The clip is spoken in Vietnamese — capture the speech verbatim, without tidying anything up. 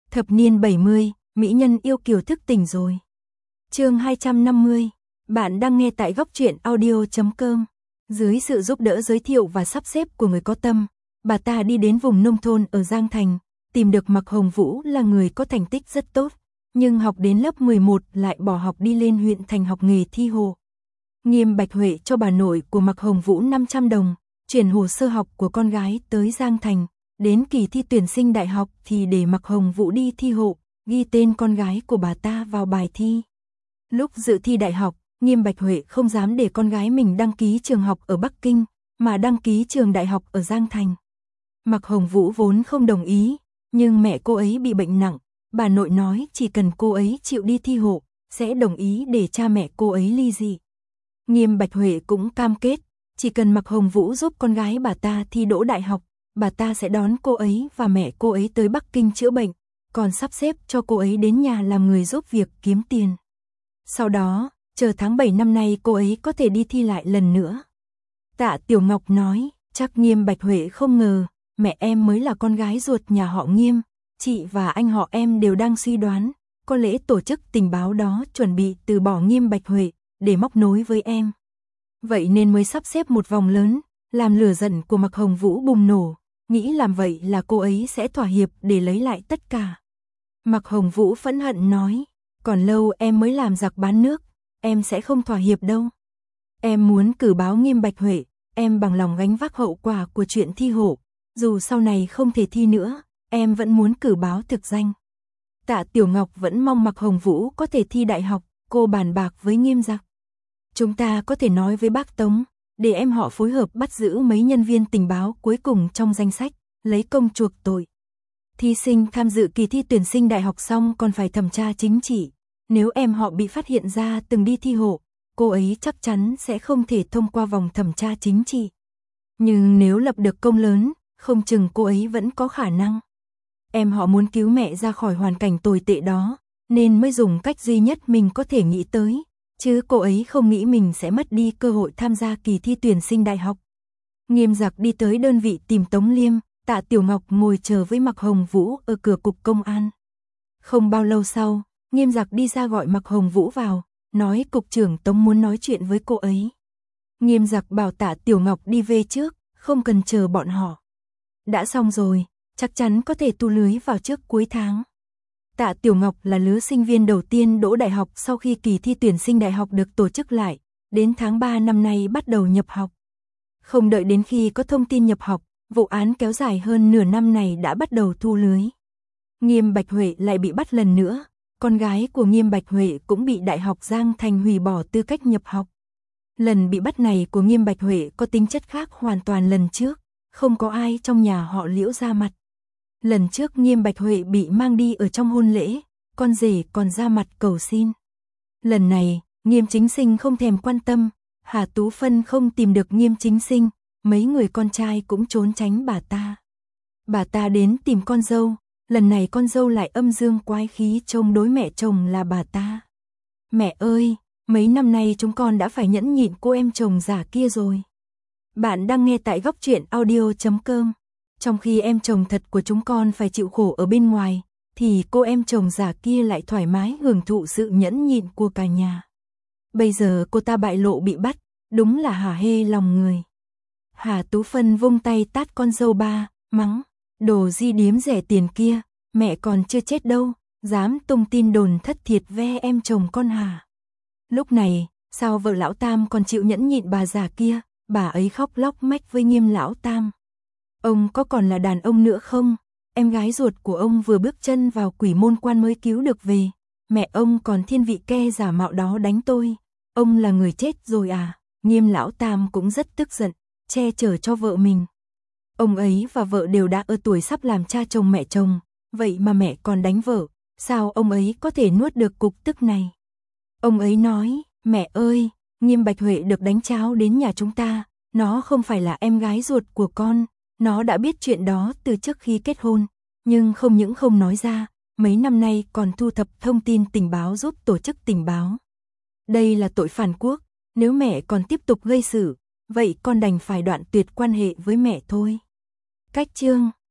Thập niên bảy mươi, mỹ nhân yêu kiều thức tỉnh rồi. Chương hai trăm năm mươi. Bạn đang nghe tại góc truyện audio chấm com. Dưới sự giúp đỡ giới thiệu và sắp xếp của người có tâm, bà ta đi đến vùng nông thôn ở Giang Thành, tìm được Mạc Hồng Vũ là người có thành tích rất tốt, nhưng học đến lớp mười một lại bỏ học đi lên huyện thành học nghề thi hồ. Nghiêm Bạch Huệ cho bà nội của Mạc Hồng Vũ năm trăm đồng, chuyển hồ sơ học của con gái tới Giang Thành. Đến kỳ thi tuyển sinh đại học thì để Mạc Hồng Vũ đi thi hộ, ghi tên con gái của bà ta vào bài thi. Lúc dự thi đại học, Nghiêm Bạch Huệ không dám để con gái mình đăng ký trường học ở Bắc Kinh, mà đăng ký trường đại học ở Giang Thành. Mạc Hồng Vũ vốn không đồng ý, nhưng mẹ cô ấy bị bệnh nặng, bà nội nói chỉ cần cô ấy chịu đi thi hộ, sẽ đồng ý để cha mẹ cô ấy ly dị. Nghiêm Bạch Huệ cũng cam kết, chỉ cần Mạc Hồng Vũ giúp con gái bà ta thi đỗ đại học, bà ta sẽ đón cô ấy và mẹ cô ấy tới Bắc Kinh chữa bệnh, còn sắp xếp cho cô ấy đến nhà làm người giúp việc kiếm tiền. Sau đó, chờ tháng bảy năm nay cô ấy có thể đi thi lại lần nữa. Tạ Tiểu Ngọc nói, chắc Nghiêm Bạch Huệ không ngờ, mẹ em mới là con gái ruột nhà họ Nghiêm, chị và anh họ em đều đang suy đoán, có lẽ tổ chức tình báo đó chuẩn bị từ bỏ Nghiêm Bạch Huệ, để móc nối với em. Vậy nên mới sắp xếp một vòng lớn, làm lửa giận của Mạc Hồng Vũ bùng nổ, nghĩ làm vậy là cô ấy sẽ thỏa hiệp để lấy lại tất cả. Mạc Hồng Vũ phẫn hận nói, còn lâu em mới làm giặc bán nước, em sẽ không thỏa hiệp đâu. Em muốn cử báo Nghiêm Bạch Huệ, em bằng lòng gánh vác hậu quả của chuyện thi hộ, dù sau này không thể thi nữa, em vẫn muốn cử báo thực danh. Tạ Tiểu Ngọc vẫn mong Mạc Hồng Vũ có thể thi đại học, cô bàn bạc với Nghiêm giặc. Chúng ta có thể nói với bác Tống, để em họ phối hợp bắt giữ mấy nhân viên tình báo cuối cùng trong danh sách, lấy công chuộc tội. Thí sinh tham dự kỳ thi tuyển sinh đại học xong còn phải thẩm tra chính trị. Nếu em họ bị phát hiện ra từng đi thi hộ, cô ấy chắc chắn sẽ không thể thông qua vòng thẩm tra chính trị. Nhưng nếu lập được công lớn, không chừng cô ấy vẫn có khả năng. Em họ muốn cứu mẹ ra khỏi hoàn cảnh tồi tệ đó, nên mới dùng cách duy nhất mình có thể nghĩ tới. Chứ cô ấy không nghĩ mình sẽ mất đi cơ hội tham gia kỳ thi tuyển sinh đại học. Nghiêm giặc đi tới đơn vị tìm Tống Liêm, Tạ Tiểu Ngọc ngồi chờ với Mạc Hồng Vũ ở cửa cục công an. Không bao lâu sau, Nghiêm giặc đi ra gọi Mạc Hồng Vũ vào, nói cục trưởng Tống muốn nói chuyện với cô ấy. Nghiêm giặc bảo Tạ Tiểu Ngọc đi về trước, không cần chờ bọn họ. Đã xong rồi, chắc chắn có thể tu lưới vào trước cuối tháng. Tạ Tiểu Ngọc là lứa sinh viên đầu tiên đỗ đại học sau khi kỳ thi tuyển sinh đại học được tổ chức lại, đến tháng ba năm nay bắt đầu nhập học. Không đợi đến khi có thông tin nhập học, vụ án kéo dài hơn nửa năm này đã bắt đầu thu lưới. Nghiêm Bạch Huệ lại bị bắt lần nữa, con gái của Nghiêm Bạch Huệ cũng bị Đại học Giang Thành hủy bỏ tư cách nhập học. Lần bị bắt này của Nghiêm Bạch Huệ có tính chất khác hoàn toàn lần trước, không có ai trong nhà họ Liễu ra mặt. Lần trước Nghiêm Bạch Huệ bị mang đi ở trong hôn lễ, con rể còn ra mặt cầu xin. Lần này, Nghiêm Chính Sinh không thèm quan tâm, Hà Tú Phân không tìm được Nghiêm Chính Sinh, mấy người con trai cũng trốn tránh bà ta. Bà ta đến tìm con dâu, lần này con dâu lại âm dương quái khí chống đối mẹ chồng là bà ta. Mẹ ơi, mấy năm nay chúng con đã phải nhẫn nhịn cô em chồng giả kia rồi. Bạn đang nghe tại góc truyện audio chấm com. Trong khi em chồng thật của chúng con phải chịu khổ ở bên ngoài, thì cô em chồng giả kia lại thoải mái hưởng thụ sự nhẫn nhịn của cả nhà. Bây giờ cô ta bại lộ bị bắt, đúng là hả hê lòng người. Hà Tú Phân vung tay tát con dâu ba, mắng, đồ di điếm rẻ tiền kia, mẹ còn chưa chết đâu, dám tung tin đồn thất thiệt ve em chồng con Hà. Lúc này, sao vợ lão Tam còn chịu nhẫn nhịn bà già kia, bà ấy khóc lóc mách với Nghiêm lão Tam. Ông có còn là đàn ông nữa không? Em gái ruột của ông vừa bước chân vào quỷ môn quan mới cứu được về. Mẹ ông còn thiên vị ke giả mạo đó đánh tôi. Ông là người chết rồi à? Nghiêm lão Tam cũng rất tức giận, che chở cho vợ mình. Ông ấy và vợ đều đã ở tuổi sắp làm cha chồng mẹ chồng, vậy mà mẹ còn đánh vợ, sao ông ấy có thể nuốt được cục tức này? Ông ấy nói, mẹ ơi, Nghiêm Bạch Huệ được đánh cháo đến nhà chúng ta, nó không phải là em gái ruột của con. Nó đã biết chuyện đó từ trước khi kết hôn, nhưng không những không nói ra, mấy năm nay còn thu thập thông tin tình báo giúp tổ chức tình báo. Đây là tội phản quốc, nếu mẹ còn tiếp tục gây sự, vậy con đành phải đoạn tuyệt quan hệ với mẹ thôi. Cách chương